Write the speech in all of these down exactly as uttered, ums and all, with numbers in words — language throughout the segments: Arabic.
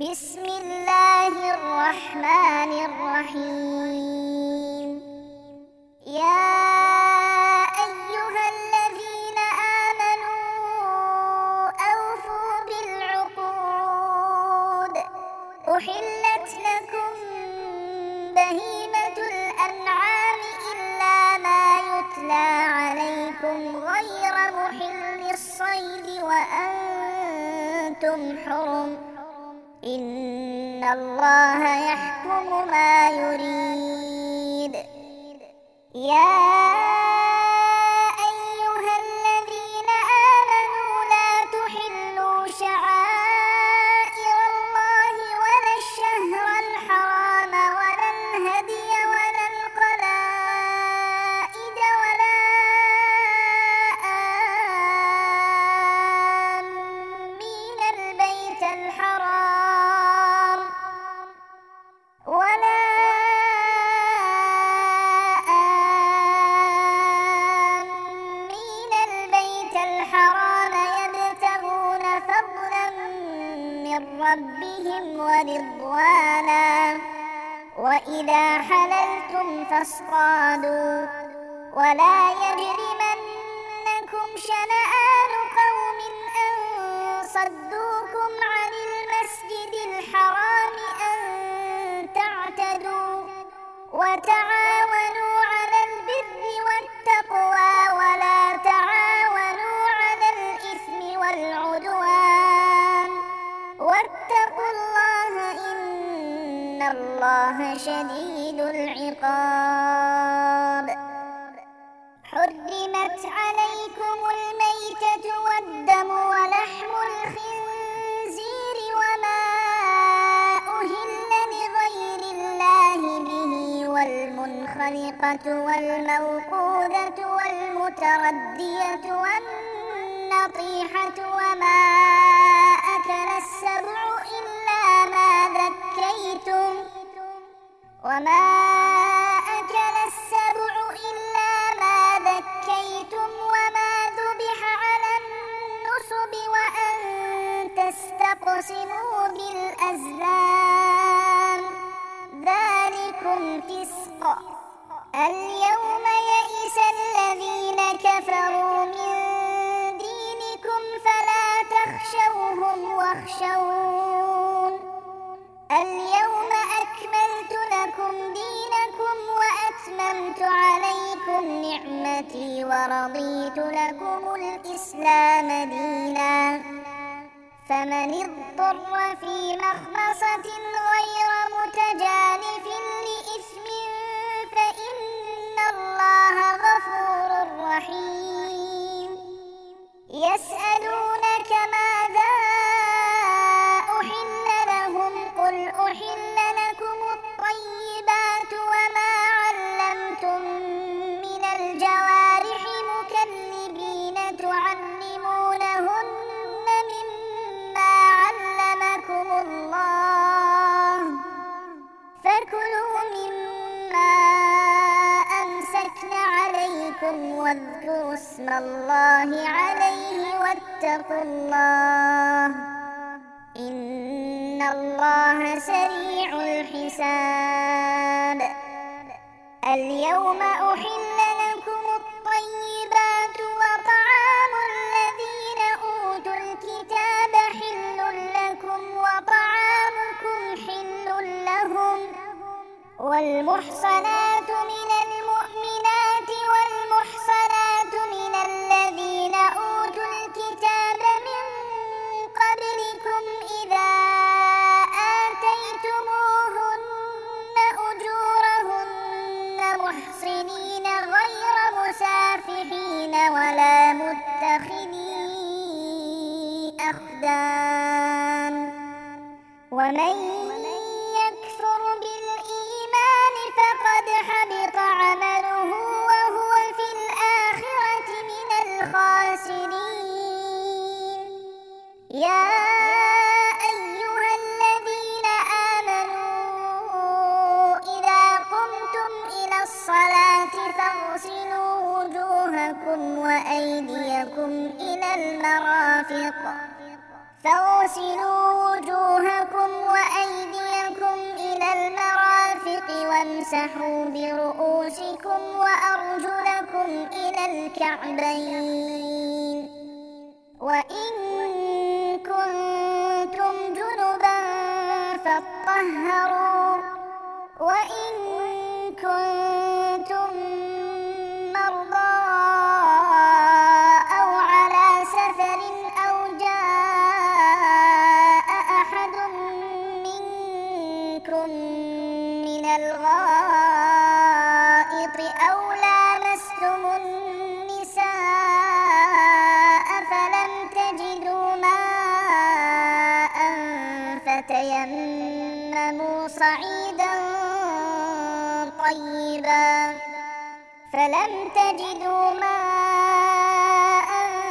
بسم الله الرحمن الرحيم. يا أيها الذين آمنوا أوفوا بالعقود، أحلت لكم بهيمة الأنعام إلا ما يتلى عليكم غير محل الصيد وأنتم حرم، إن الله يحكم ما يريد. يا أيها الذين آمنوا لا تحلوا شعائر الله ولا الشهر الحرام ولا الهدي ولا القلائد ولا آمين البيت الحرام ولا آمين البيت الحرام يبتغون فضلا من ربهم ورضوانا، وإذا حللتم فاصطادوا، ولا يجرمنكم شنآن قوم أن صدوكم عن المسجد الحرام أن تعتدوا، وتعاونوا على البر والتقوى ولا تعاونوا على الإثم والعدوان، واتقوا الله إن الله شديد العقاب. حرمت عليكم الميتة والدم ولحم الخنزير وما أهل لغير الله به، والمنخنقة والموقوذة والمتردية والنطيحة وما أكل السبع إلا ما ذكيتم وما أكل السبع إلا ما ذكيتم وما ذبح على النصب وأن تستقسموا بالأزلام، ذلكم فسق. اليوم يئس الذين كفروا من دينكم فلا تخشوهم واخشون، اليوم أكملت لكم دينكم وأتممت عليكم نعمتي ورضيت لكم الإسلام دينا، فمن اضطر في مخمصة غير متجانف لإثم فإن الله غفور رحيم. يسألونك ماذا أحل لهم، قل أحل لكم الطيبات وما علمتم من الجوارح مكلبين تعلمونهن مما علمكم الله، فكلوا مما أمسكن عليكم واذكروا اسم الله عليه واتقوا الله إن الله سريع الحساب. اليوم أحل لكم الطيبات وطعام الذين أوتوا الكتاب حل لكم وطعامكم حل لهم، والمحصنات من المؤمنات والمحصنات من الذين أوتوا الكتاب من قبلكم إذا آتيتموهن أجورهن محصنين غير مسافحين ولا متخذي أخدان، ومن يكفر بالإيمان فقد حبط عمله وهو في الآخرة من الخاسرين. يا أيها الذين آمنوا إذا قمتم إلى الصلاة فاغسلوا وجوهكم وأيديكم إلى المرافق فاغسلوا وجوهكم فامسحوا برؤوسكم وأرجلكم إلى الكعبين وإن كنتم جنبا فاطهروا وإن كنتم مرضى أو على سفر أو جاء أحد منكم من الغائط أو لامستم النساء فلم تجدوا ماء فتيمموا صعيدا طيبا فلم تجدوا ماء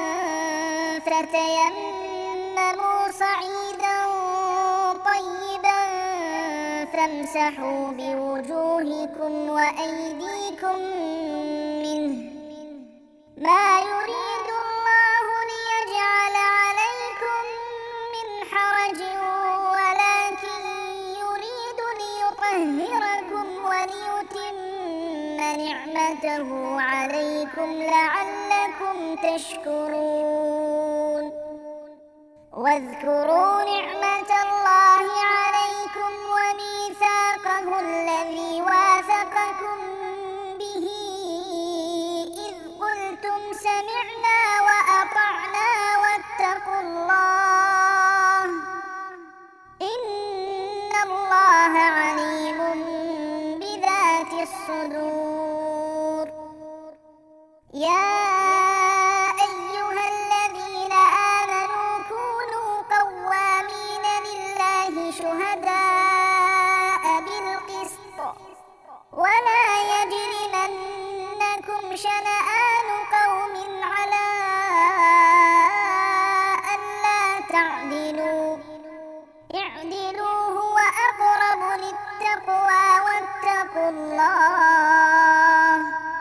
فتيمموا صعيدا طيبا فامسحوا بوجوهكم وأيديكم منه ما يريد الله ليجعل عليكم من حرج ولكن يريد ليطهركم وليتم نعمته عليكم لعلكم تشكرون واذكروا نعمة الله عليكم وميثاقه الذي واثقكم به إذ قلتم سمعنا وأطعنا واتقوا الله إن الله عليم بذات الصدور يا أيها الذين آمنوا كونوا قوامين لله شهداء بالقسط ولا يجرمنكم شنآن قوم على ألا تعدلوا اعدلوا هو أقرب للتقوى واتقوا الله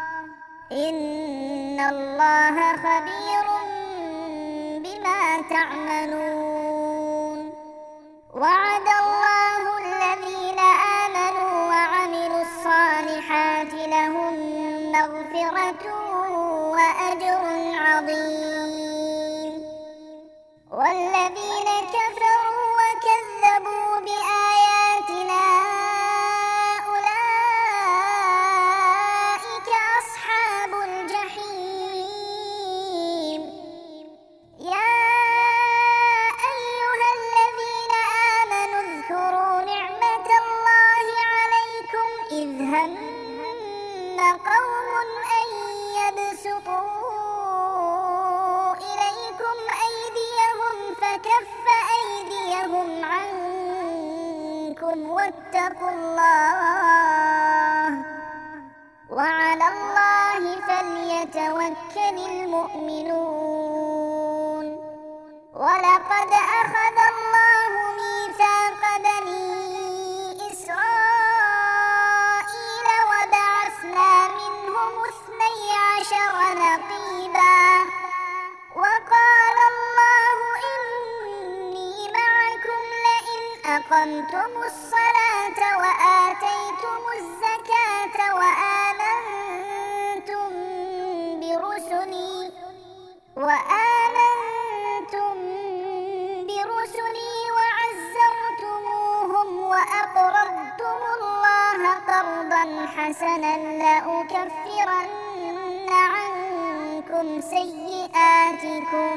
إن الله خبير بما تعملون وعد الله الذين آمنوا وعملوا الصالحات لهم مغفرة وأجر عظيم والذين كفروا وكذبوا بآياتنا أولئك أصحاب الجحيم يا أيها الذين آمنوا اذكروا نعمة الله عليكم إذ هم قوم أن يبسطوا إليكم أيديهم فكف أيديهم عنكم واتقوا الله وعلى الله فليتوكل المؤمنون ولقد أخذ الله ميثاق بني إسرائيل وبعثنا منهم اثني عشر نقيبا وقال الله إني معكم لئن أقمتم الصلاة وآتيتم الزكاة وآمنتم برسلي وآمنتم برسلي وعزرتموهم وأقرضتم الله قرضا حسنا لأكفرن عنكم سيئاتكم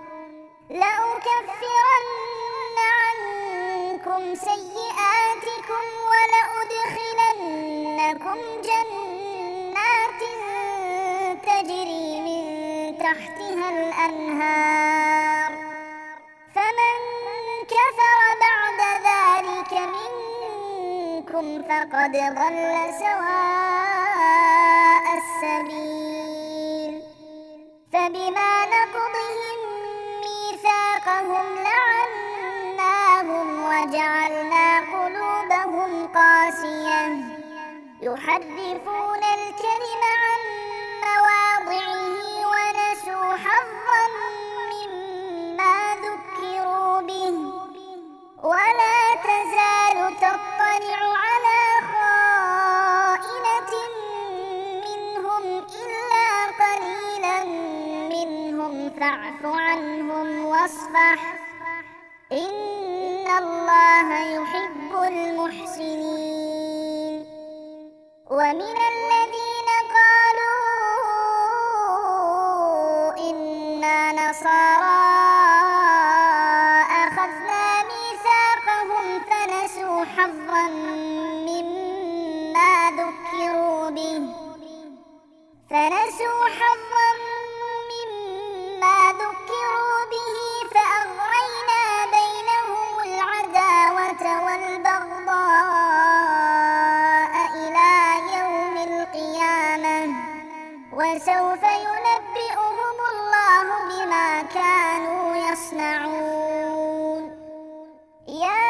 لأكفرن عنكم سيئاتكم ولأدخلنكم جنات تجري من تحتها الأنهار فمن كفر بعد ذلك منكم فقد ضل سواء السبيل فبما نقضهم ميثاقهم لعناهم وجعلنا قلوبهم قاسية يحرفون الكلم عن مواضعه ونسوا حظا مما ذكروا به ولا تزال تطلع على خائنة الله يحب المحسنين. ومن الذين قالوا إنا نصارى أخذنا ميثاقهم فنسوا حظا مما ذكروا به فنسوا حظا مما ذكروا به فأغرينا بينهم العداوة والبغضاء إلى يوم القيامة وسوف ينبئهم الله بما كانوا يصنعون. يا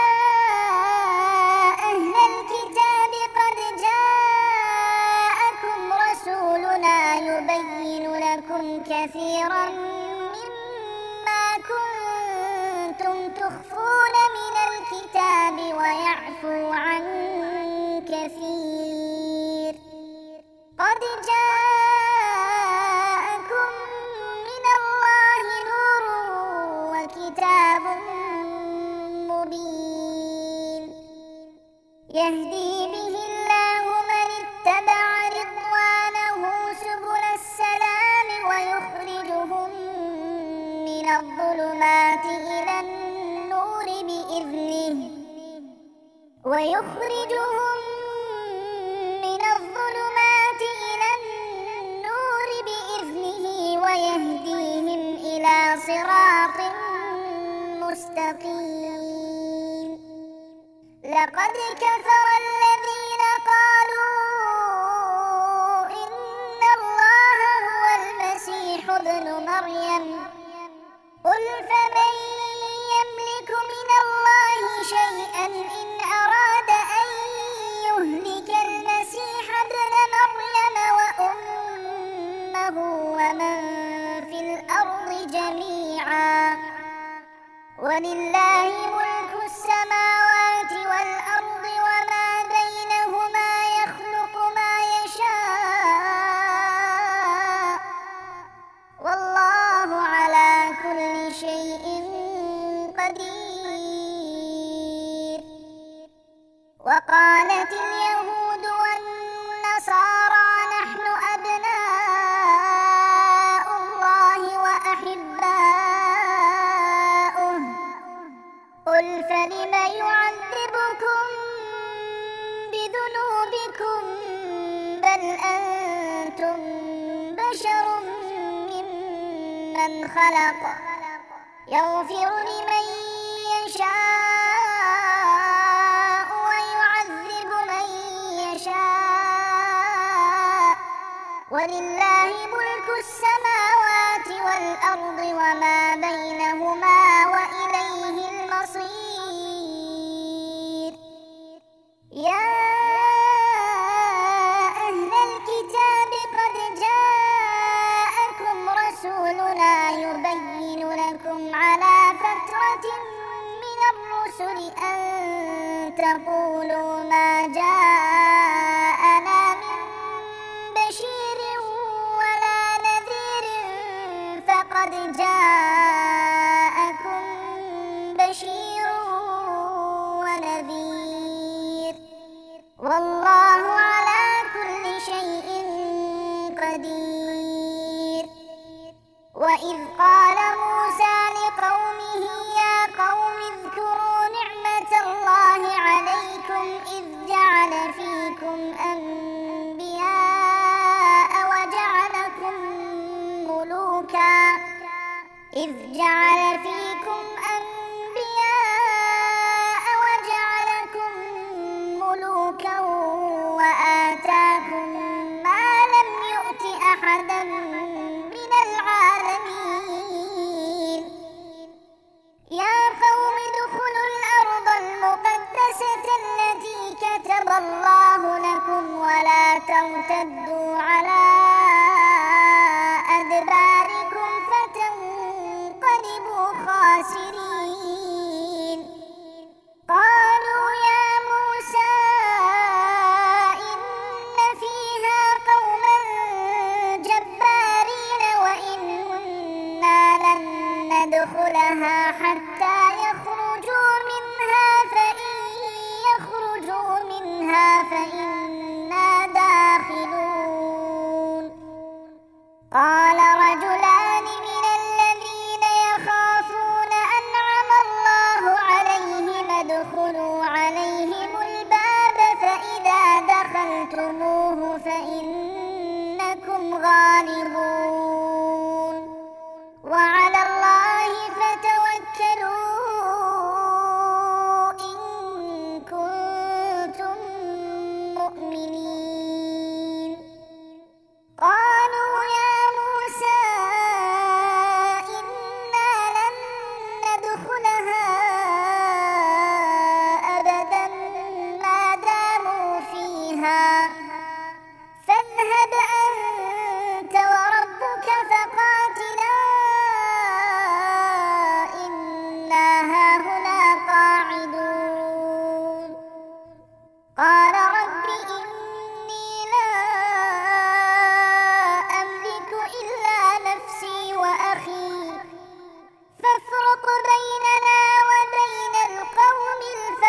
أهل الكتاب قد جاءكم رسولنا يبين لكم كثيرا مما كنتم تخفون من الكتاب ويعفو عن كثير. قد جاءكم من الله نور وكتاب مبين يهدي به الله من اتبع رضوانه سبل السلام ويخرجهم من الظلمات إلى النور بإذنه ويخرجهم من الظلمات إلى النور بإذنه ويهديهم إلى صراط مستقيم. لقد كفر الذين قالوا إن الله هو المسيح ابن مريم قل فمن يملك من الله شيئا إن أراد أن يهلك المسيح ابن مريم وأمه ومن في الأرض جميعا ولله ملك السماوات والأرض وما بينهما يخلق ما يشاء والله على كل شيء قدير. وقالت اليهود والنصارى نحن أبناء الله وأحباؤه قل فلم يعذبكم بذنوبكم بل أنتم بشر ممن خلق يغفر لمن يشاء ويعذب من يشاء ولله ملك السماوات والأرض وما بينهما وإليه المصير. يا أهل الكتاب قد جاءكم رسولنا يبين لكم على فترة من الرسل أن تقولوا ما جاءنا من بشير ولا نذير فقد جاءكم بشير ونذير والله على كل شيء قدير. وإذ قال موسى لقومه يا قوم اذكروا نعمة الله عليكم إذ جعل فيكم أنبياء وجعلكم ملوكا إذ جعل فيكم أنبياء وجعلكم ملوكا وآتاكم ما لم يؤت أحدا من العالمين. يا قوم ادخلوا الأرض المقدسة التي كتب الله لكم ولا ترتدوا على أدباركم فتنقلبوا خاسرين. قالوا يا موسى إن فيها قوما جبارين وإنا لن ندخلها حتى يخرجوا منها ادخلوا عليهم الباب فإذا دخلتموه فإنكم غالبون وعلى الله فتوكلوا إن كنتم مؤمنين قالوا يا موسى إنا لن ندخلها أبدا ما داموا فيها فاذهب أنت وربك فقاتلا إنا هاهنا قاعدون قال رب إني لا أملك إلا نفسي وأخي فافرق بيننا وبين القوم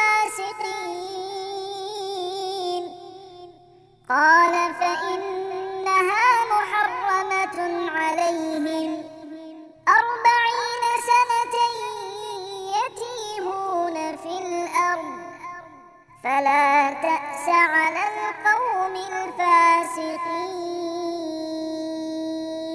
الفاسقين قال فإنها محرمة عليهم أربعين سنة يتيهون في الأرض فلا تأس على القوم الفاسقين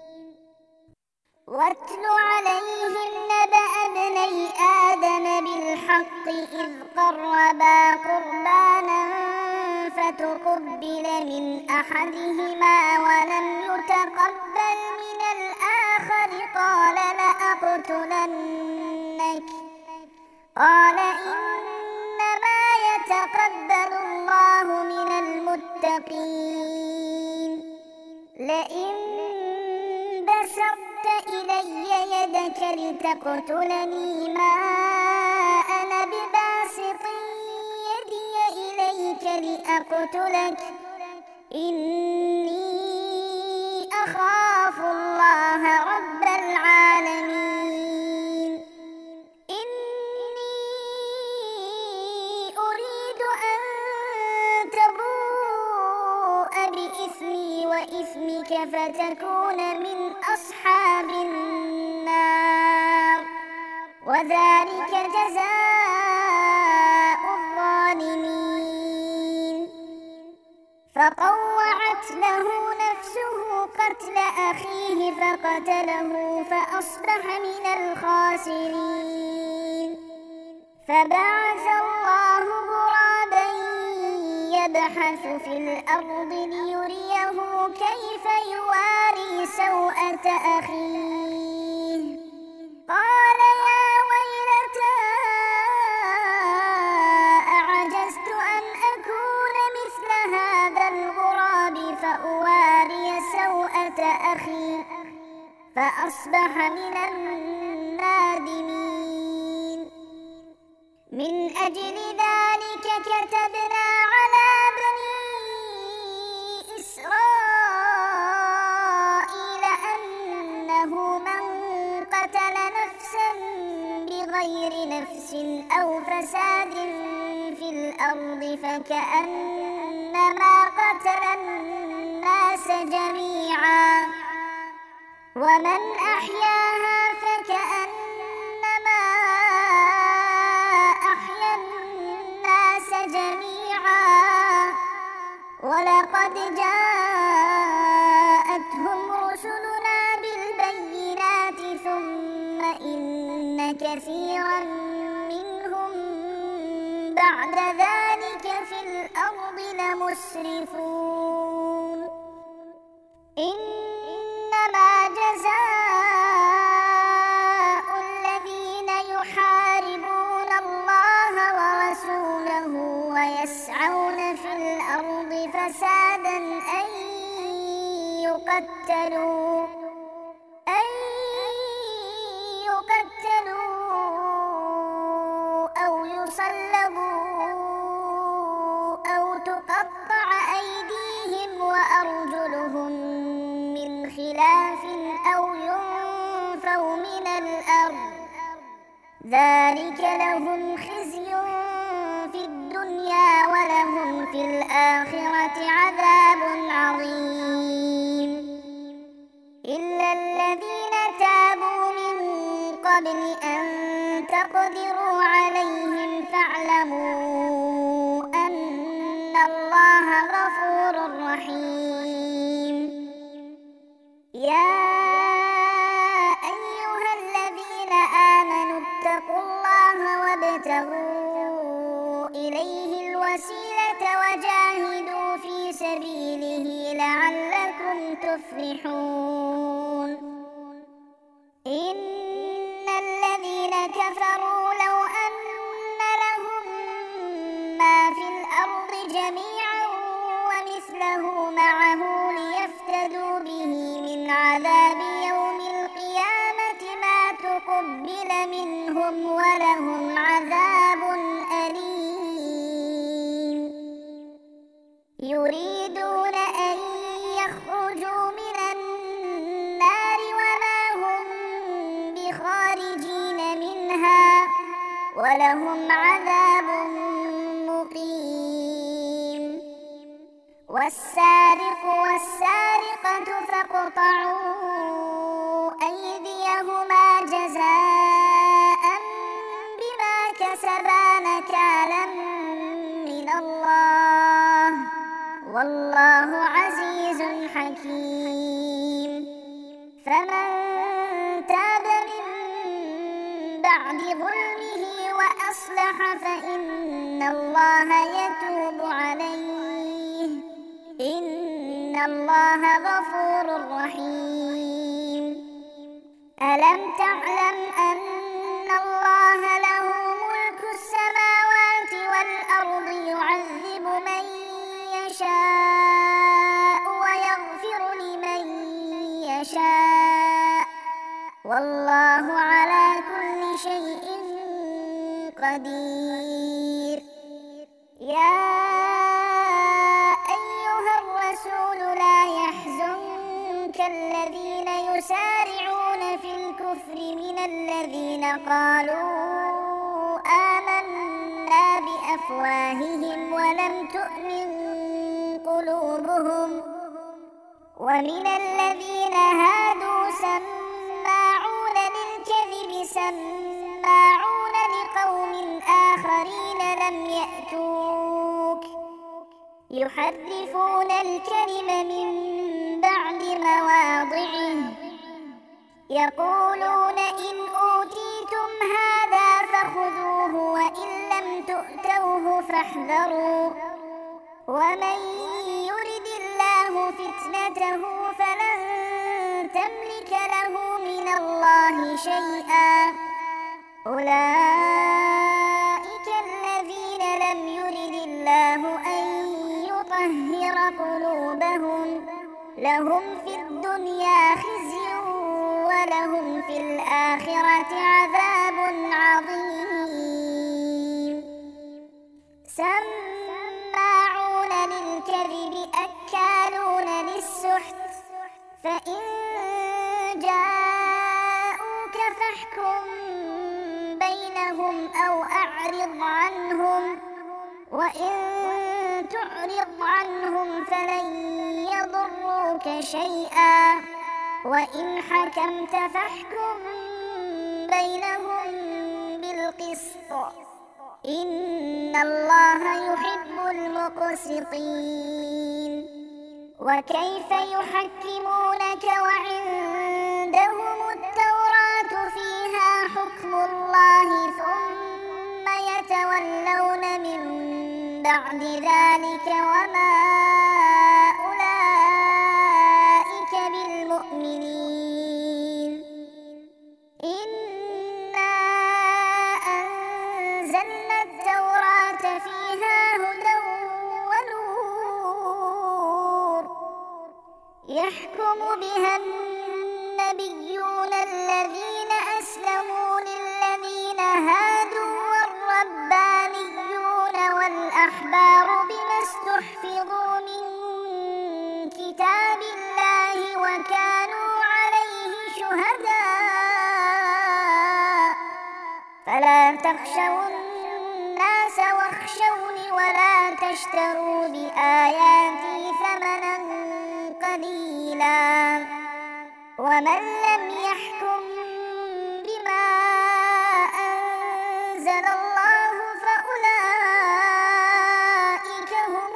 واتل عليهم نبأ ابني آدم بالحق إذ قربا قربانا فتقبل من أحدهما ولم يتقبل من الآخر قال لأقتلنك قال إنما يتقبل الله من المتقين لئن بسطت إلي يدك لتقتلني ما أنا بباسط يدي إليك لأقتلك إني أخاف الله رب العالمين إني أريد أن تبوء بإثمي وإثمك فتكون من أصحاب النار وذلك جزاء الظالمين فطوعت له نفسه قتل أخيه فقتله فأصبح من الخاسرين فبعث الله غرابا يبحث في الأرض ليريه كيف يواري سوءة أخيه قال يا ويلتى أعجزت أن أكون مثل هذا الغراب فأواري سوءة أخي فأصبح من النادمين من أجل ذلك كتبنا على بني إسرائيل أنه من قتل نفسا بغير نفس أو فساد في الأرض فكأنما قتل الناس جميعا ومن أحياها فكأنما أحيا الناس جميعا ولقد جاءتهم رسلنا بالبينات ثم إن كثيرا منهم بعد ذلك في الأرض لمسرفون إنما جزاء الذين يحاربون الله ورسوله ويسعون في الأرض فسادا أن يقتلوا أن يقتلوا أو يصلبوا أو تقطع أيديهم وأرجلهم من خلاف أو ينفوا من الأرض ذلك لهم خزي في الدنيا ولهم في الآخرة عذاب عظيم إلا الذين تابوا من قبل أن تقدروا عليهم فاعلموا إليه الوسيلة وجاهدوا في سبيله لعلكم تفلحون إن الذين كفروا لو أن لهم ما في الأرض جميعا ومثله معه ليفتدوا به من عذاب يوم القيامة ما تقبل منهم ولهم عذاب أليم يريدون أن يخرجوا من النار وما هم بخارجين منها ولهم عذاب مقيم والسارق والسارقة فاقطعوا أيديهما جزاء بما كسبا نكالا من الله والله عزيز حكيم فمن تاب من بعد ظلمه وأصلح فإن الله يتوب عليه إن الله غفور رحيم ألم تعلم أن الله له ملك السماوات والأرض يعذب من يشاء ويغفر لمن يشاء والله على كل شيء قدير يا أيها الرسول لا يحزنك الذين يسارعون في الكفر من الذين قالوا آمنا بأفواههم ولم تؤمن قلوبهم ومن الذين هادوا سماعون للكذب سماعون لقوم آخرين لم يأتوك يحرفون الكلم من بعد مواضعه يقولون إن أوتيتم هذا فخذوه وإن لم تؤتوه فاحذروا ومن يرد الله فتنته فلن تملك له من الله شيئا أولئك الذين لم يرد الله أن يطهر قلوبهم لهم في الدنيا خزي ولهم في الآخرة عذاب عظيم سماعون للكذب أكالون للسحت فإن جاءوك فاحكم بينهم أو أعرض عنهم وإن تعرض عنهم فلن يضروك شيئا وإن حكمت فاحكم بينهم بالقسط إن الله يحب المقسطين وكيف يحكمونك وعندهم التوراة فيها حكم الله ثم يتولون من بعد ذلك وما أولئك بالمؤمنين إنا أنزلنا التوراة فيها هدى ونور يحكم بها النبيون الذين أسلموا للذين هادوا والربانيون والأحبار بما استحفظوا من كتاب الله وكانوا عليه شهداء فلا تخشوا الناس واخشوني ولا تشتروا بآياتي ثمنا قليلا ومن لم يحكم بما أنزل الله فأولئك هم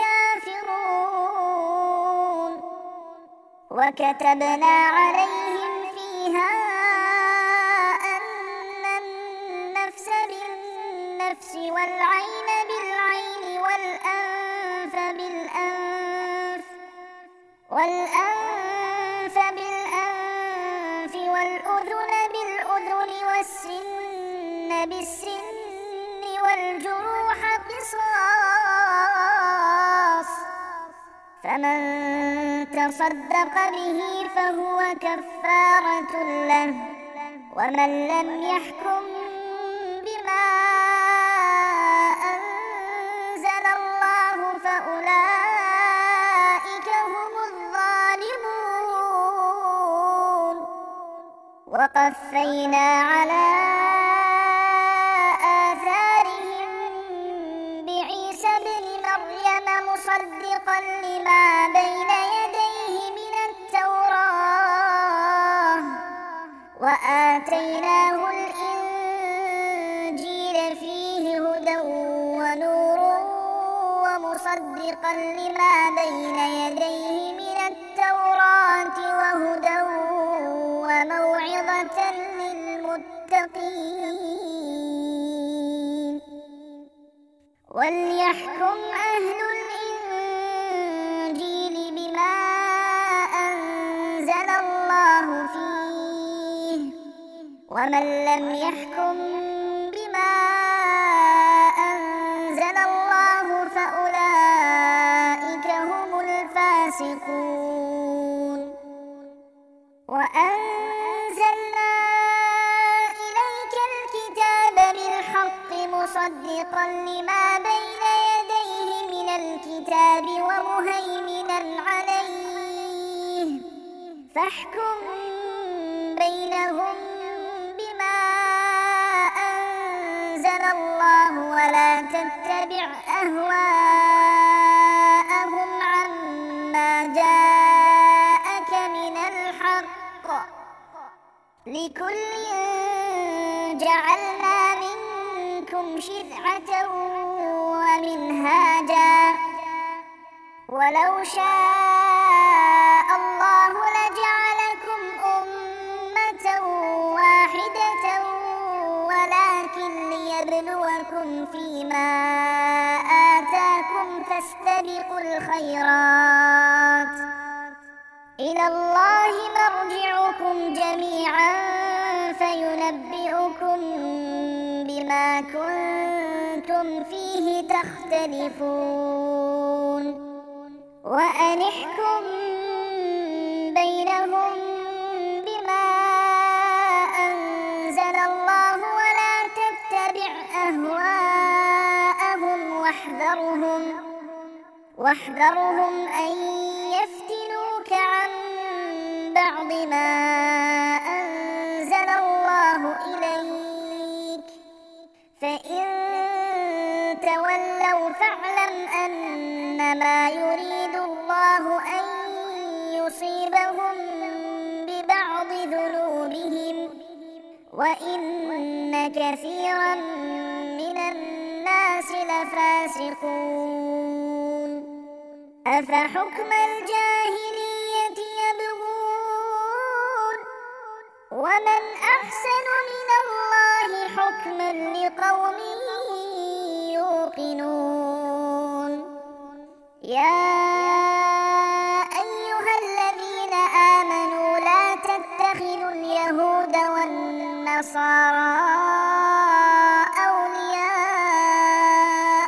الكافرون وكتبنا عليهم فيها أن النفس بالنفس والعين والعين بالعين والأنف بالأنف والأنف بالأنف والأذن بالأذن والسن بالسن والجروح قصاص، فمن تصدق به فهو كفارة له، ومن لم يحكم بما أنزل الله فأولئك هم الظالمون. وقفينا على آثارهم بعيسى ابن مريم مصدقا لما بين يديه من التوراة، وآتيناه الإنجيل فيه هدى ونور ومصدقا لما بين يديه من التوراة وهدى وموعظة للمتقين. وليحكم أهل الإنجيل بما أنزل الله فيه، ومن لم يحكم بما أنزل الله فأولئك هم الفاسقون. وأنزلنا إليك الكتاب بالحق مصدقا لما بين يديه من الكتاب ومهيمنا عليه، فاحكم بينهم بما أنزل الله ولا تتبع أهواءهم عما جاءك من الحق، لكل جعلنا منكم شرعة ومنهاجا، ولو شاء الله لجعلكم أمة واحدة ولكن ليبلوكم فيما آتاكم فاستبقوا الخيرات، إلى الله مرجعكم جميعا فينبئكم بما كنتم فيه تختلفون. وأن احكم بينهم بما أنزل الله ولا تتبع أهواءهم واحذرهم واحذرهم أن يفتنوك عن بعض ما أنزل الله إليك، فإن تولوا فاعلم أنما يريد الله أن يصيبهم ببعض ذنوبهم، وإن كثيرا من الناس لفاسقون. أفحكم الجاهلية يبغون، ومن أحسن من الله حكما لقوم يوقنون. يا أيها الذين آمنوا لا تتخذوا اليهود والنصارى أولياء،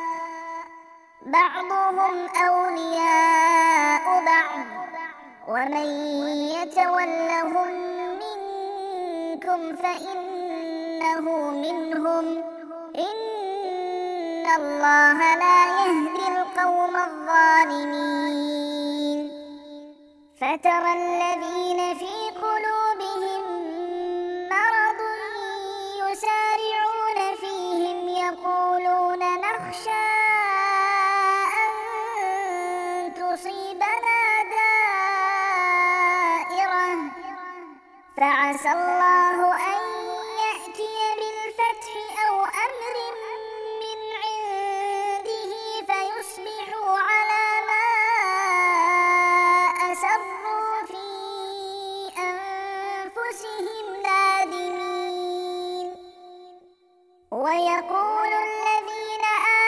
بعضهم أولياء بعض، ومن يتولهم منكم فإنه منهم، إن الله لا يهدي القوم الظالمين. فترى الذين في قلوبهم مرض يسارعون فيهم يقولون نخشى أن تصيبنا دائرة، فعسى الله أن يأتي بالفتح أو أمر من عنده فيصبحوا على ما أسروا في أنفسهم نادمين. ويقول الذين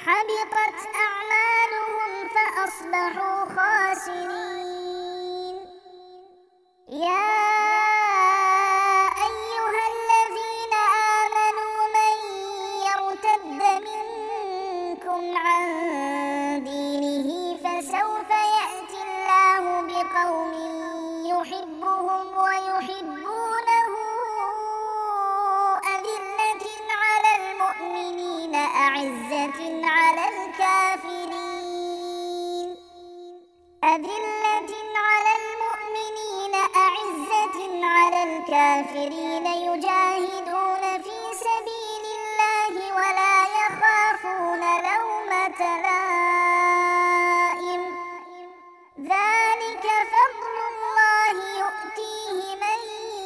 حبطت أعمالهم فأصبحوا خاسرين. يا أيها الذين آمنوا من يرتد منكم عن دينه فسوف يأتي الله بقوم يحبهم ويحبونه أذلة على المؤمنين أعزة على الكافرين أذلة على المؤمنين أعزة على الكافرين يجاهدون في سبيل الله ولا يخافون لومة لائم ذلك فضل الله يؤتيه من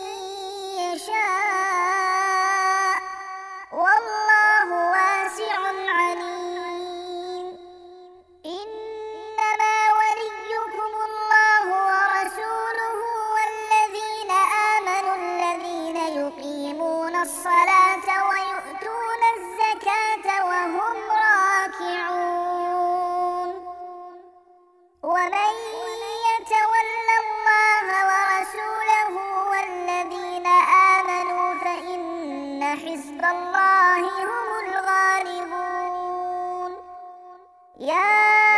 يشاء والله واسع عليم. إنما وليكم الله ورسوله والذين آمنوا الذين يقيمون الصلاة ويؤتون الزكاة وهم راكعون. ومن يتول الله ورسوله والذين آمنوا فإن حزب الله هم الغالبون. يا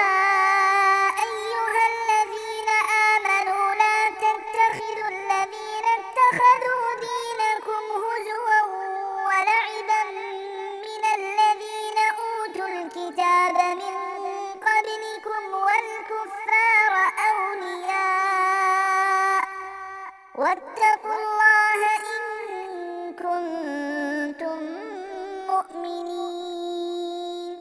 أيها الذين آمنوا لا تتخذوا الذين اتخذوا دينكم هزوا ولعبا من الذين أوتوا الكتاب من قبلكم والكفار أولياء واتقوا الله إن كنتم مؤمنين.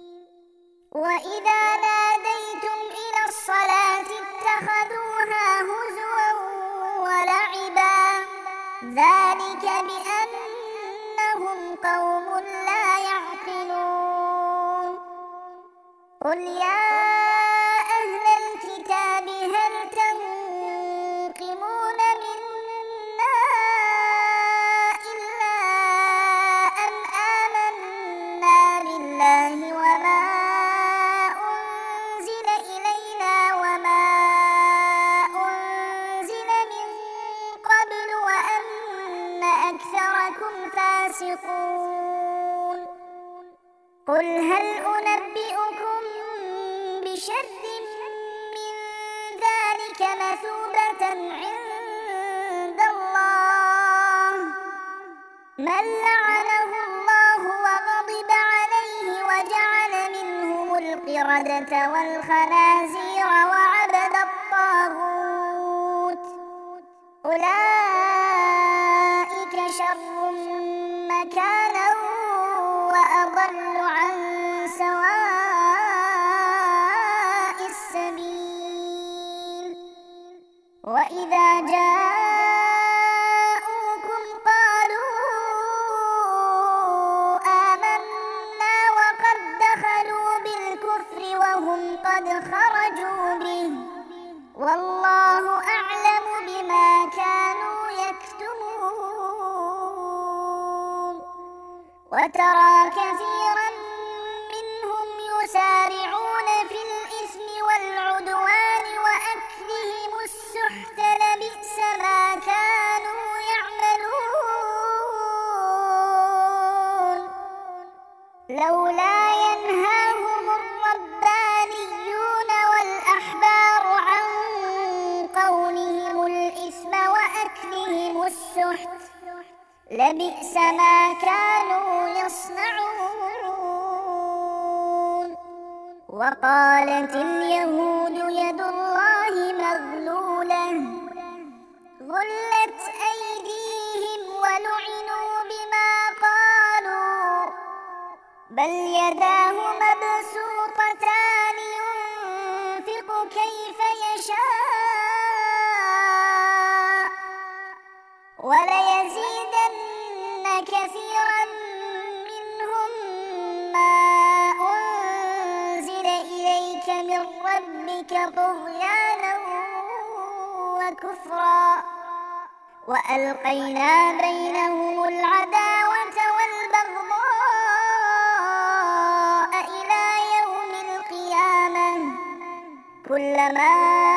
وإذا ناديتم إلى الصلاة اتخذوها هزوا ولعبا ذلك بأنهم قوم لا يعقلون. قل يا أهل الكتاب هل تنقمون منا إلا أن آمنا بالله وما أنزل إلينا وما أنزل من قبل وأن أكثركم فاسقون. قل هل أنبئكم بشر من ذلك مثوبة عند الله من لعنه الله وغضب عليه وجعل منهم القردة والخنازير وعبد الطاغوت أولئك شر مكانا وأضل عن سواء السبيل. وإذا جاءوكم قالوا آمنا وقد دخلوا بالكفر وهم قد خرجوا به والله أعلم بما كانوا يكتمون. وترى كثيرا منهم يسارعون في الإثم والعدوان وأكلهم السحت لبئس ما كانوا يعملون. لولا ينهاهم الربانيون والأحبار عن قولهم الإثم وأكلهم السحت لبئس ما كانوا يصنعون. وقالت اليهود يد الله مغلولة غلت أيديهم ولعنوا بما قالوا بل يداه مبسوطتان ينفق كيف يشاء وليزيدن كثيرا منهم ما أنزل إليك من ربك طغيانا وكفرا وألقينا بينهم العداوة والبغضاء إلى كلما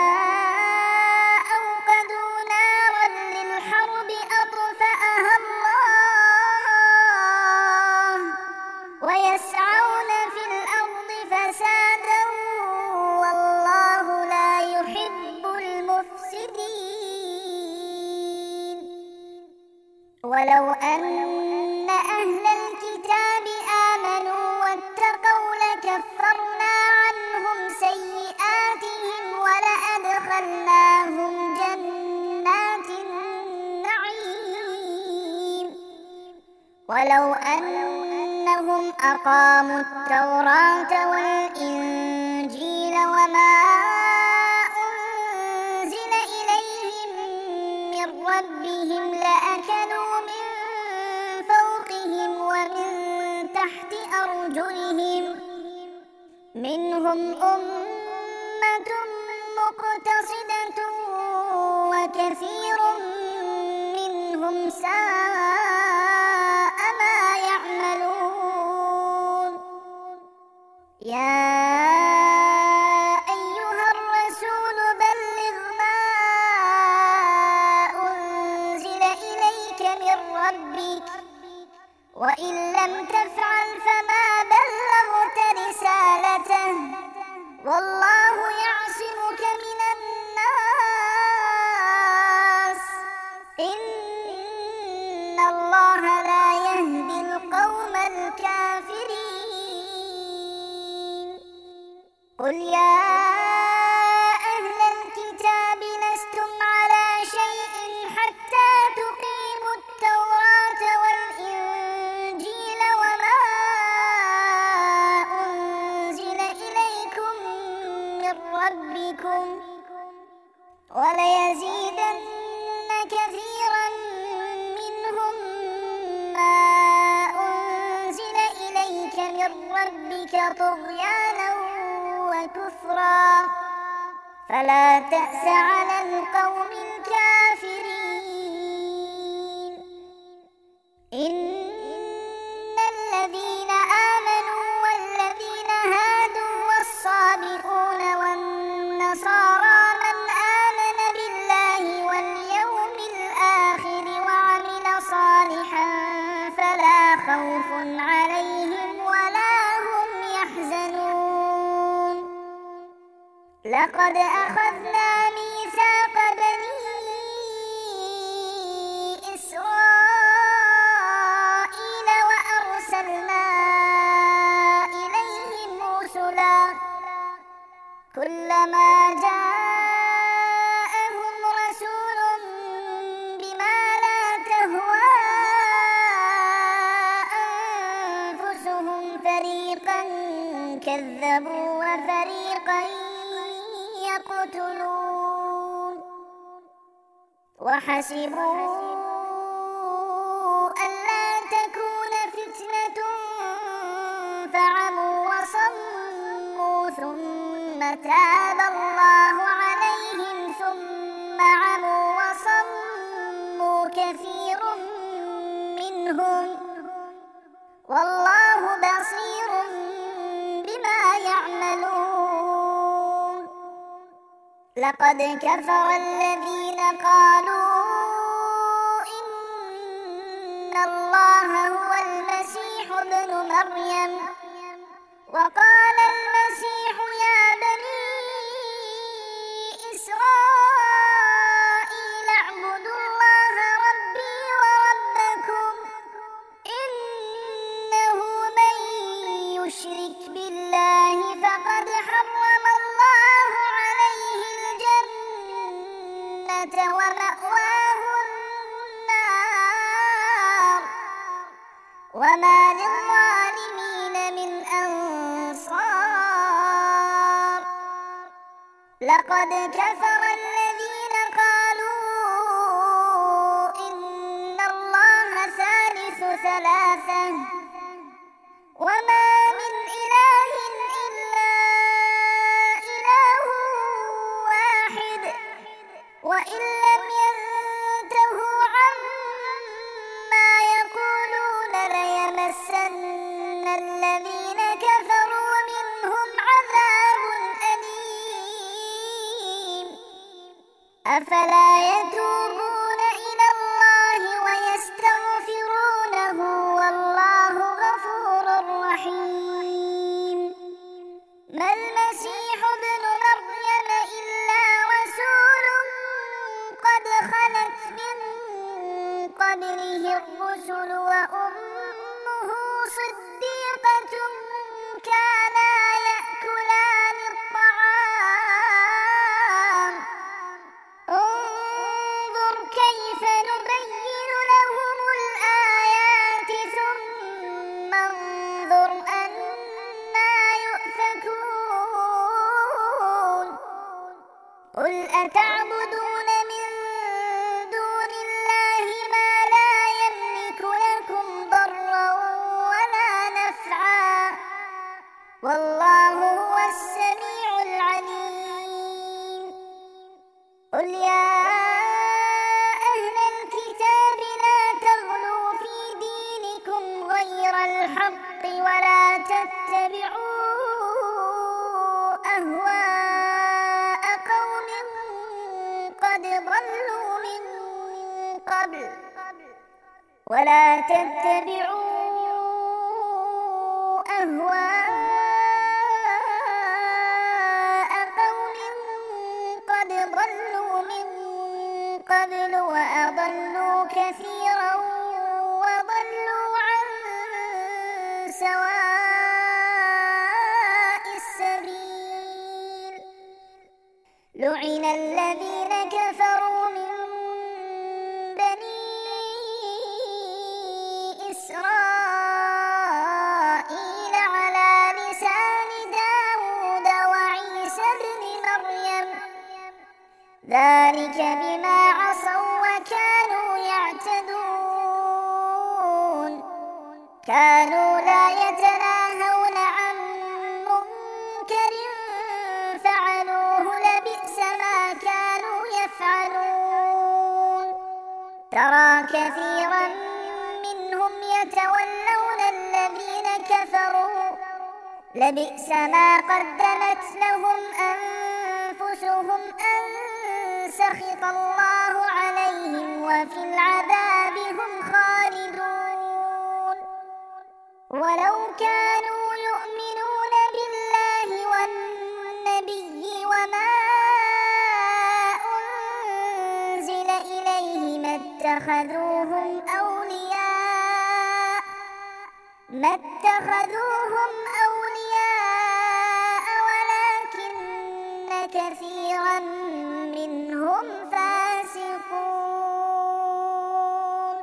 أوقدوا نارا للحرب أطفأها الله ويسعون في الأرض فسادا والله لا يحب المفسدين. ولو أن أهل الكتاب آمنوا واتقوا لكفرنا عنهم سيئاتهم ولأدخلناهم جنات النعيم. ولو أنهم أقاموا التوراة والإنجيل وما أنزل إليهم من ربهم لأكلوا من فوقهم ومن تحت أرجلهم منهم أمة مقتصدة وكثير منهم ساء ما يعملون. يا أيها الرسول بلغ ما أنزل إليك من ربك وإن لم تفعل فما بلغت رسالته والله يعصمك من الناس إن الله لا يهدي القوم الكافرين. قل يا أهل الكتاب لستم على شيء حتى تقيموا التوراة والإنجيل وما أنزل إليكم من ربكم وليزيدن كثيرا منهم ما أنزل إليك من ربك طغيانا وكفرا فلا تأس على القوم الكافرين. إن الذين آمنوا والذين هادوا والصابئون والنصارى من آمن بالله واليوم الآخر وعمل صالحا فلا خوف عليهم ولا هم يحزنون. لقد أخذنا ميثاق بني إسرائيل وأرسلنا إليهم رسلا كلما جاءهم رسول بما لا تهوى أنفسهم فريقا كذبوا وفريقا يقتلون وحسبوا ألا تكون فتنة فعموا وصموا ثم تاب الله عليهم ثم عموا وصموا كثير منهم والله بصير بما يعملون. لقد كفر الذين قالوا إن الله هو المسيح ابن مريم وقال المسيح يا بني إسرائيل اعبدوا الله ربي وربكم إنه من يشرك بالله فقد حرم الله عليه الجنة ومأواه النار وما للظالمين من أنصار. لقد كفر الذين قالوا إن الله ثالث ثلاثة وما من إله إلا إله واحد وإن لم ينتهوا عما يقولون ليمسن الذين كفروا منهم عذاب أليم. أفلا يتوبون إلى الله ويستغفرونه والله غفور رحيم. ما المسيح ابن مريم إلا رسول قد خلت من قبله الرسل وأمه صديقة كانا يأكلان الطعام انظر كيف نبين لهم الآيات ثم انظر أنا يؤفكون. قل أتعبدون من دون الله ما لا يملك لكم ضرا ولا نفعا والله هو السميع العليم. قل يا أهل الكتاب لا تغلوا في دينكم غير الحق ولا تتبعوا أهواء قوم قد ضلوا من قبل ولا تتبعوا أهواء قوم قد ضلوا من قبل وأضلوا كثيرا وضلوا عن سواء السبيل. لعن الذين كفروا من بني إسرائيل على لسان داود وعيسى بن مريم ذلك بما عصوا وكانوا يعتدون. كانوا لا يتناهون عن منكر فعلوه لبئس ما كانوا يفعلون. ترى كثيرا منهم يتولون الذين كفروا لبئس ما قدمت لهم أنفسهم أن سخط الله عليهم وفي العذاب هم خالدون. ولو كانوا يؤمنون بالله والنبي وما أنزل إليه ما اتخذوهم أولياء ما اتخذوهم أولياء ولكن كثيرا منهم فاسقون.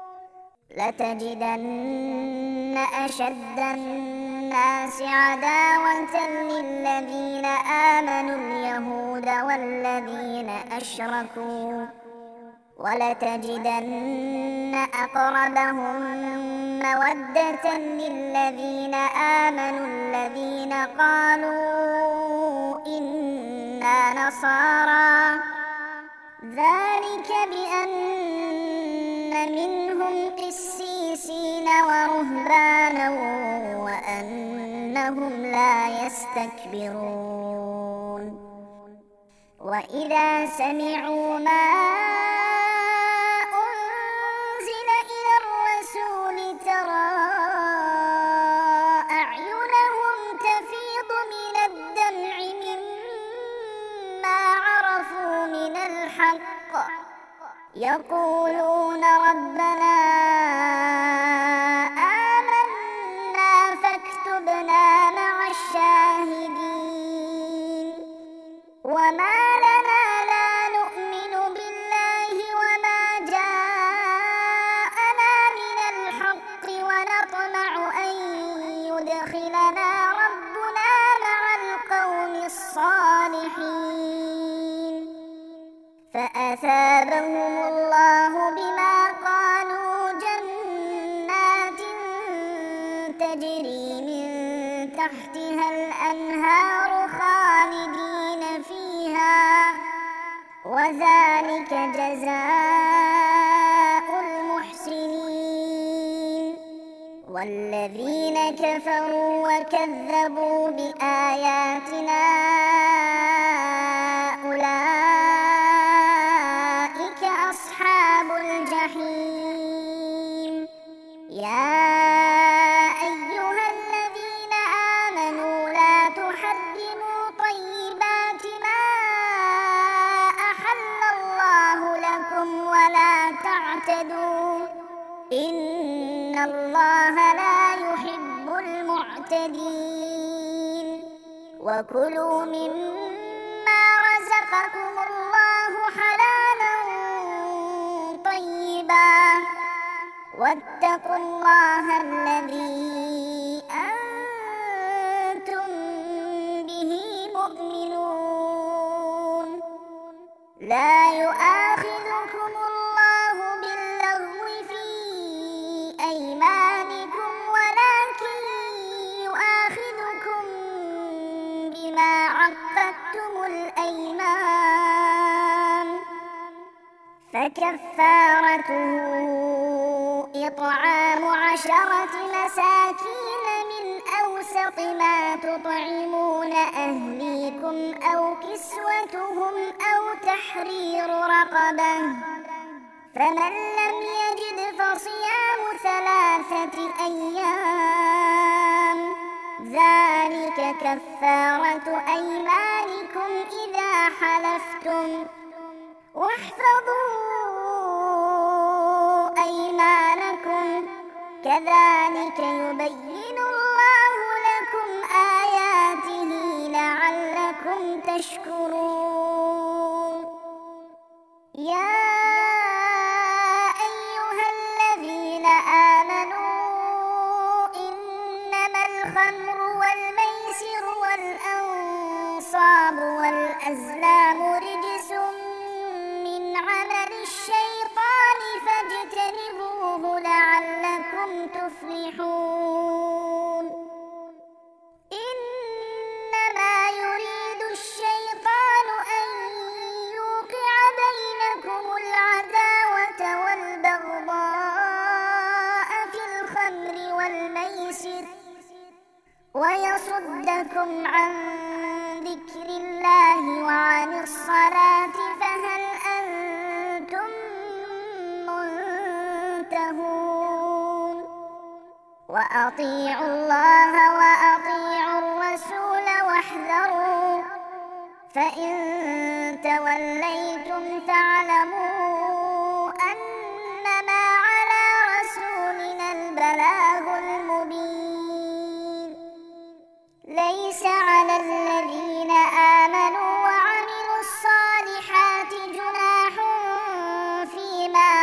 لتجدن أشد الناس عداوة للذين آمنوا اليهود والذين أشركوا ولتجدن أقربهم مودة للذين آمنوا الذين قالوا إنا نصارى ذلك بأن منهم قسيسين ورهبانا وأنهم لا يستكبرون. وإذا سمعوا ما أنزل إلى الرسول ترى أعينهم تفيض من الدمع مما عرفوا من الحق يقولون ربنا آمنا فاكتبنا مع الشاهدين. وما لنا لا نؤمن بالله وما جاءنا من الحق ونطمع أن يدخلنا ربنا مع القوم الصالحين. فأثابهم الله بما قالوا جنات تجري من تحتها الأنهار خالدين فيها وذلك جزاء المحسنين. والذين كفروا وكذبوا بآياتنا أولئك تعتدوا إن الله لا يحب المعتدين وكلوا مما رزقكم الله حلالا طيبا واتقوا الله الذي أنتم به مؤمنون لا يؤاخذكم الله باللغو في أيمانكم ولكن يؤاخذكم بما عقدتم الأيمان فكفارته إطعام عشرة مساكين من أوسط ما تطعمون أهليكم أو كسوتهم أو تحرير رقبة فمن لم يجد فصيام ثلاثة أيام ذلك كفارة أيمانكم إذا حلفتم واحفظوا أيمانكم كذلك يبين الله لكم آياته لعلكم تشكرون يا أيها الذين آمنوا إنما الخمر والميسر والأنصاب والأزلام رجس من عمل الشيطان فاجتنبوه لعلكم تفلحون إنما يريد الشيطان أن يوقع بينكم العداوة والبغضاء في الخمر والميسر ويصدكم عن ذكر الله وعن الصلاة فهل أنتم منتهون وأطيعوا الله وأطيعوا الرسول واحذروا فإن توليتم فاعلموا أنما على رسولنا البلاغ المبين ليس على الذين آمنوا وعملوا الصالحات جناح فيما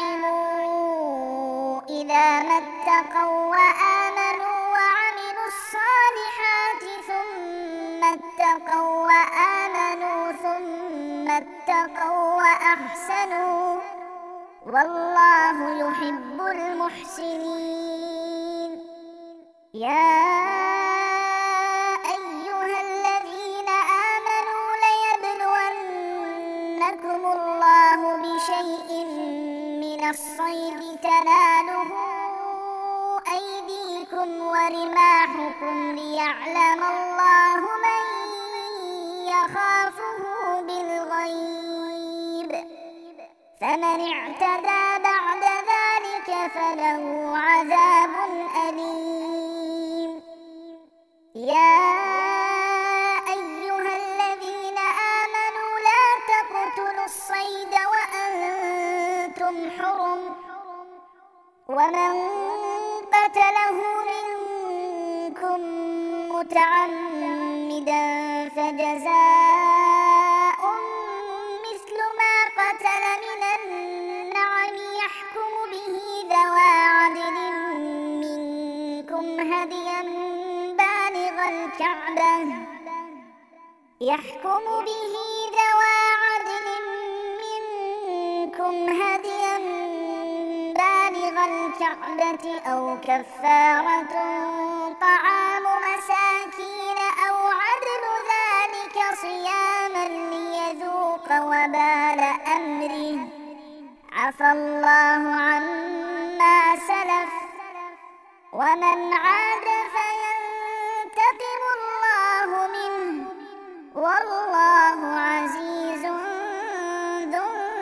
طعموا إذا ما اتقوا وآمنوا وعملوا الصالحات ثم اتقوا وآمنوا ثم اتقوا وأحسنوا والله يحب المحسنين يا أيها الذين آمنوا ليبلونكم الله بشيء من الصيد تناله أيديكم ورماحكم ليعلم الله من يخافه بالغيب فمن اعتدى بعد ذلك فله عذاب أليم يا أيها الذين آمنوا لا تقتلوا الصيد وأنتم حرم ومن قتله منكم متعمدا فجزاء مثل ما قتل من النعم يحكم به ذوى عدل منكم هديا بالغ الكعبة يحكم به ذوى عدل منكم هديا بالغ الكعبة أو كفارة طعام مساكين أو عدل ذلك صياما ليذوق وبال أمره عفى الله عما سلف ومن عاد فينتقم الله منه والله عزيز ذو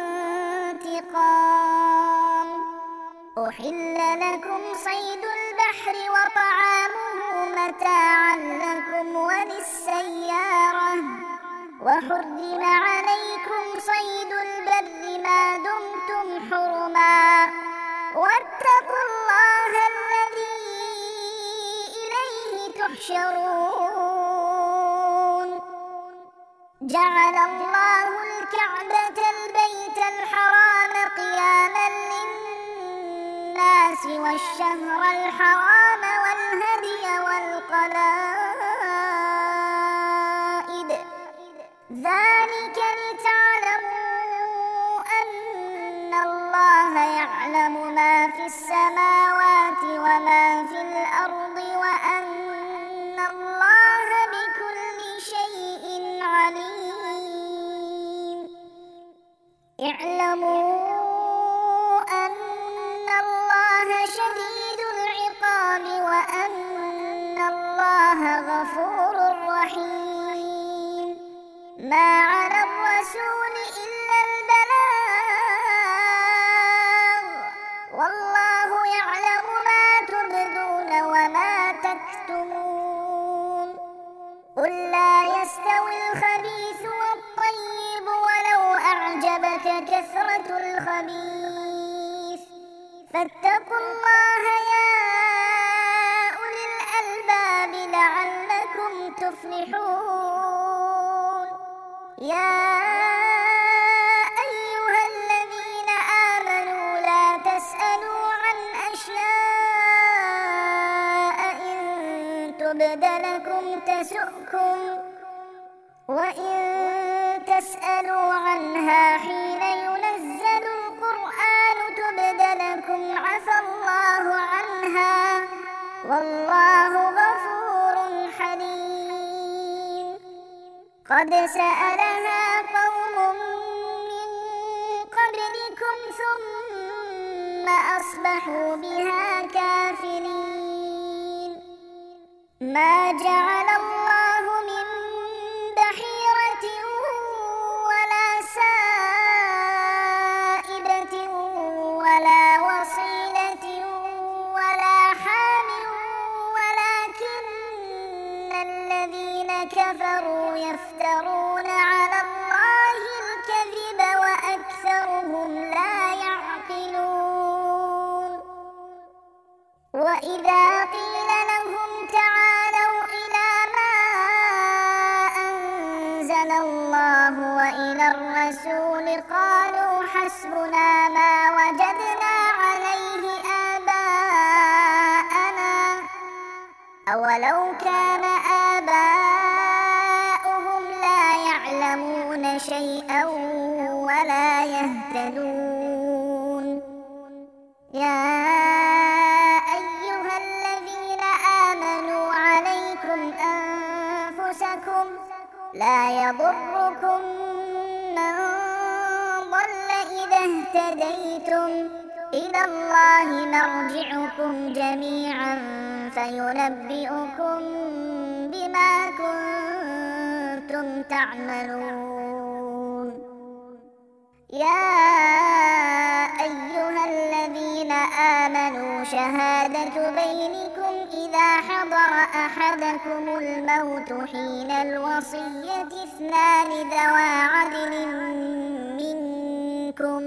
انتقام أحل لكم صيد البحر وطعامه متاعا لكم وللسيارة وحرم عليكم صيد البر ما دمتم حرما جعل الله الكعبة البيت الحرام قياما للناس والشهر الحرام والهدي والقلائد ذلك لتعلموا أن الله يعلم ما في السماوات وما في الأرض وأن الله بكل شيء عليم. اعلموا أن الله شديد العقاب وأن الله غفور رحيم. ما على الرسول إلا البلاغ والله يعلم ما تبدون وما تكتمون. قل لا يستوي الخبيث والطيب ولو أعجبك كثرة الخبيث فاتقوا الله يا أولي الألباب لعلكم تفلحون. يا أيها الذين آمنوا لا تسألوا عن أشياء إن تبد لكم تسؤكم وإن تسألوا عنها حين ينزل القرآن تبد لكم عفى الله عنها والله غفور حليم. قد سألها قوم من قبلكم ثم أصبحوا بها كافرين. ما جعل الله من بحيرة ولا سائبة ولا وصيلة ولا حام ولكن الذين كفروا يفترون على الله الكذب وأكثرهم لا يعقلون. وإذا قيل لهم تعالوا إلى ما أنزل الله وإلى الرسول قالوا حسبنا ما وجدنا عليه آباءنا أولو كان آباؤهم لا يعلمون شيئا ولا يهتدون. يا أيها الذين آمنوا عليكم أنفسكم لا يضركم من ضل إذا اهتديتم إلى الله مرجعكم جميعا فينبئكم بما كنتم تعملون. يا أيها الذين آمنوا شهادة بينكم إذا حضر أحدكم الموت حين الوصية اثنان ذوى عدل منكم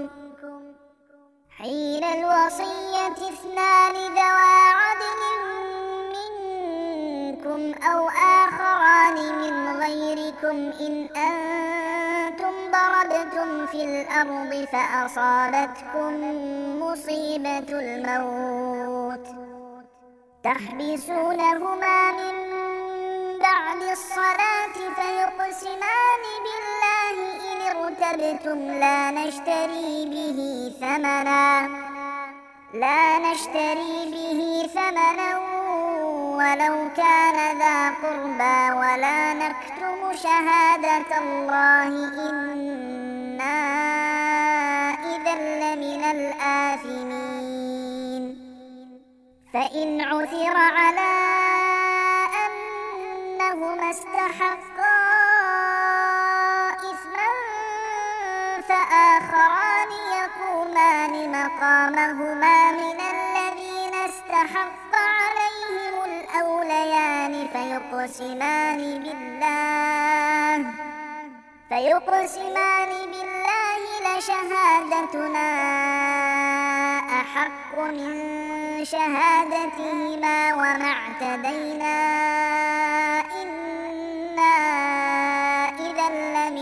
حين الوصية اثنان ذوى عدل منكم أو آخران من غيركم إن أنتم ضربتم في الأرض فأصابتكم مصيبة الموت تحبسونهما من بعد الصلاة فيقسمان بالله إن ارتبتم لا نشتري به ثمنا لا نشتري به ثمنا ولو كان ذا قربى ولا نكتم شهادة الله إنا إذا لمن الآثمين. فإن عثر على أنهما استحقا إثما فآخران يقومان مقامهما من الذين استحق عليهم الأوليان فيقسمان بالله فيقسمان بالله لشهادتنا أحق من شهادتهما وما اعتدينا إنا إذا لمن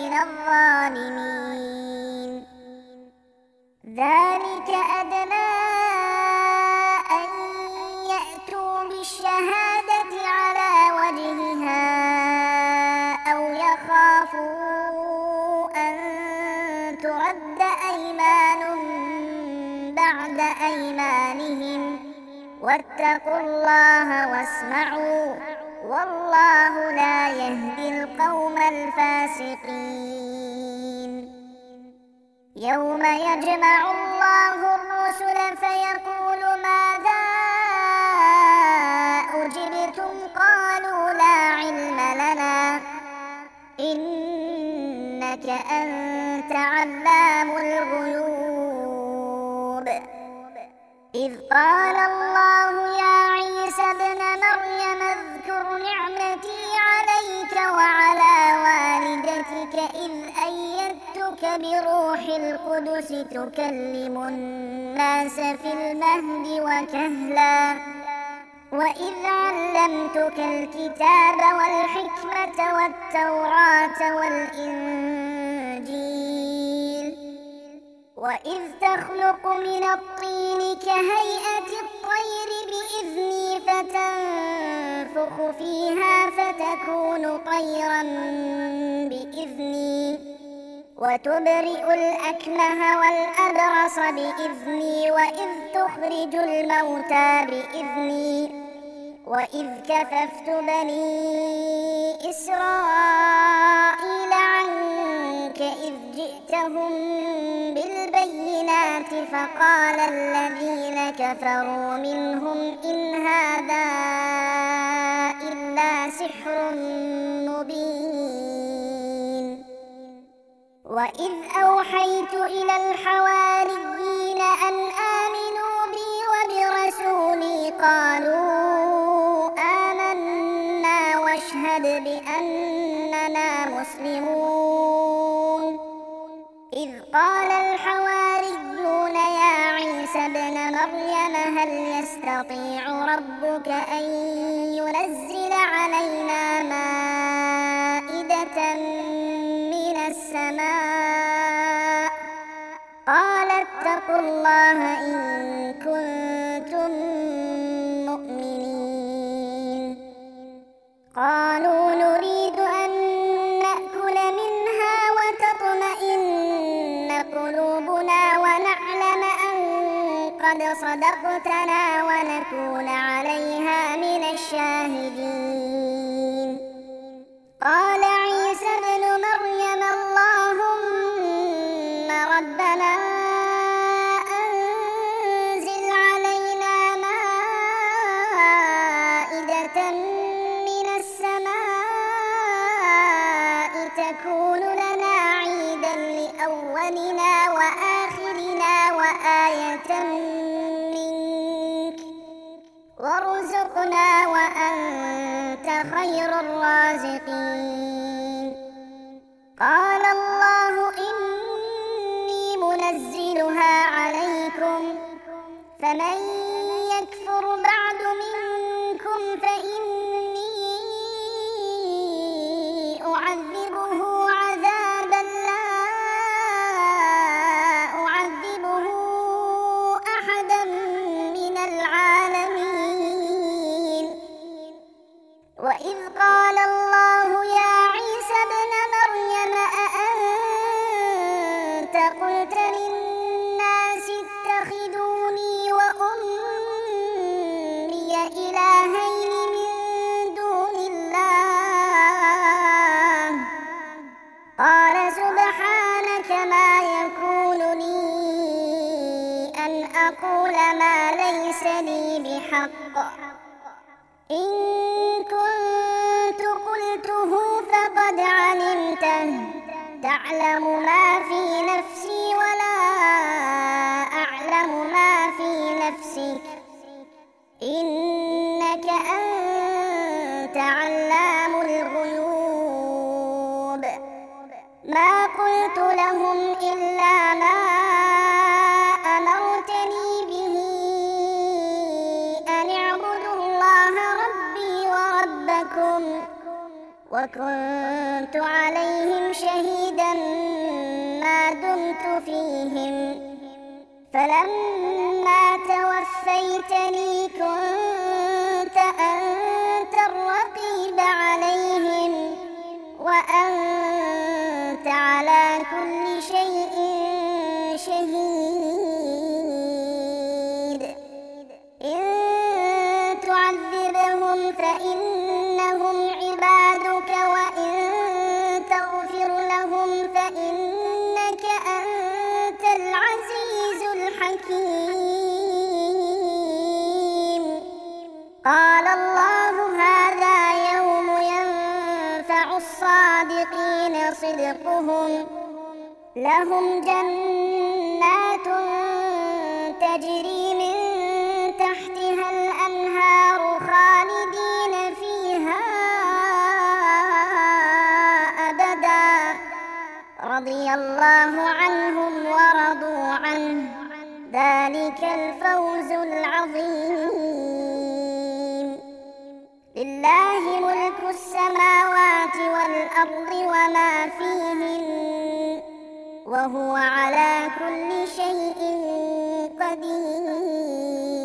يخافوا أن ترد أيمان بعد أيمانهم واتقوا الله واسمعوا والله لا يهدي القوم الفاسقين. يوم يجمع الله الرسل فيقول ماذا أجبتم قالوا لا علم لنا إنك أنت علام الغيوب. إذ قال الله يا عيسى ابن مريم اذكر نعمتي عليك وعلى والدتك إذ أيدتك بروح القدس تكلم الناس في المهد وكهلا وإذ علمتك الكتاب والحكمة والتوراة والإنجيل وإذ تخلق من الطين كهيئة الطير بإذني فتنفخ فيها فتكون طيرا بإذني وتبرئ الأكمه والأبرص بإذني وإذ تخرج الموتى بإذني وإذ كففت بني إسرائيل عنك إذ جئتهم بالبينات فقال الذين كفروا منهم إن هذا إلا سحر مبين. وإذ أوحيت إلى الحواريين أن آمنوا بي وبرسولي قالوا آمنا واشهد بأننا مسلمون. إذ قال الحواريون يا عيسى ابن مريم هل يستطيع ربك أن ينزل علينا مائدة من السماء قال اتقوا الله إن كنتم مؤمنين. قالوا نريد أن نأكل منها وتطمئن قلوبنا ونعلم أن قد صدقتنا ونكون عليها من الشاهدين. قال عيسى ابن مريم اللهم ربنا أنزل علينا مائدة من السماء تكون لنا عيدا لأولنا وآخرنا وآية منك وارزقنا وأنت خير الرازقين. قال الله إني منزلها عليكم فمن يكفر بعد منكم فإني أعذبه عذابا لا أعذبه أحدا من العالمين. وإذ قال الله يا عيسى ابن مريم أأنت قلت للناس اتخذوني وأمي إلهين من دون الله قال سبحانك ما يكون لي أن أقول ما ليس لي بحق إن كنت قلته فقد علمته تعلم ما في نفسي ولا أعلم ما في نفسك إنك أنت علام الغيوب. ما قلت لهم إلا ما أمرتني به أن اعبدوا الله ربي وربكم وكنت عليهم شهيدا ما دمت فيهم فلما توفيتني كنت أنت الرقيب عليهم وأنت صدقهم لهم جنات تجري من تحتها الأنهار خالدين فيها أبدا رضي الله عنهم ورضوا عنه ذلك الفوز العظيم لله ملك السماوات والأرض وما فيهن وهو على كل شيء قدير